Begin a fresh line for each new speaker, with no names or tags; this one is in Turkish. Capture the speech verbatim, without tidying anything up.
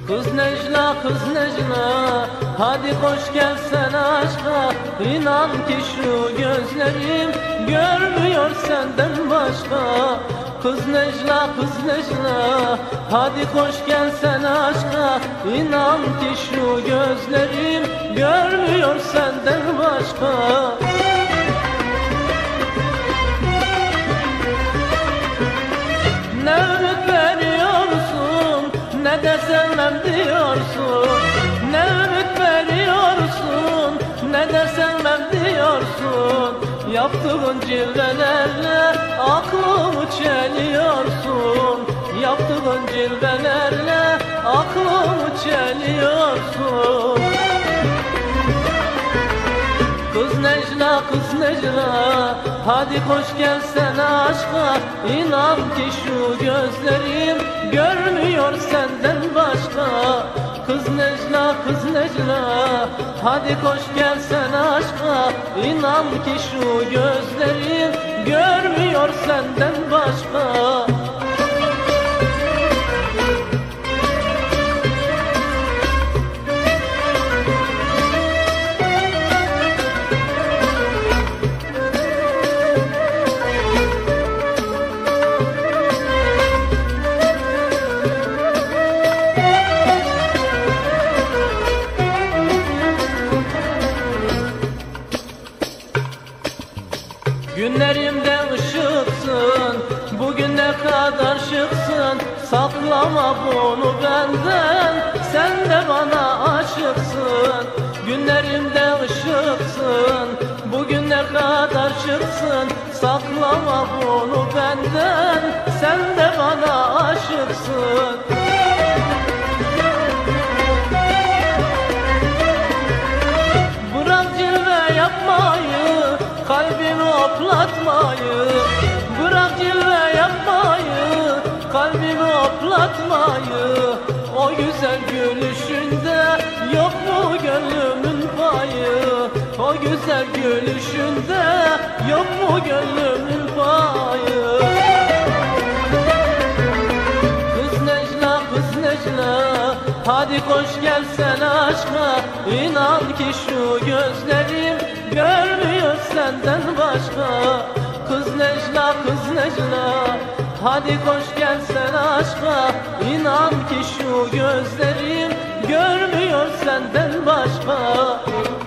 Kız Necla, kız Necla, hadi koş gel sen aşka. İnan ki şu gözlerim görmüyor senden başka. Kız Necla, kız Necla, hadi koş gel sen aşka. İnan ki şu gözlerim görmüyor senden başka. Ne ümit veriyorsun, ne de sevmem diyorsun. Ne ümit veriyorsun, ne de sevmem diyorsun. Yaptığın cilvelerle aklımı çeliyorsun. Yaptığın cilvelerle aklımı çeliyorsun. Kız Necla, kız Necla, hadi koş gel sen aşka. İnan ki şu gözlerim görmüyor senden başka. Kız Necla, kız Necla, hadi koş gel sen aşka. İnan ki şu gözlerim görmüyor senden başka. Günlerimde ışıksın, bugün ne kadar şıksın. Saklama bunu benden, sen de bana aşıksın. Günlerimde ışıksın, bugün ne kadar şıksın. Saklama bunu benden, sen de bana aşıksın. Bırak cilve yapmayı, kalbimi hoplatmayı. Bırak cilve yapmayı, kalbimi hoplatmayı. O güzel gülüşünde yok mu gönlümün payı? O güzel gülüşünde yok mu gönlümün payı? Kız Necla, kız Necla, hadi koş gel sen aşka. İnan ki şu gözlerim görmüyor senden başka. Kız Necla, kız Necla, hadi koş gel sen aşka. İnan ki şu gözlerim görmüyor senden başka.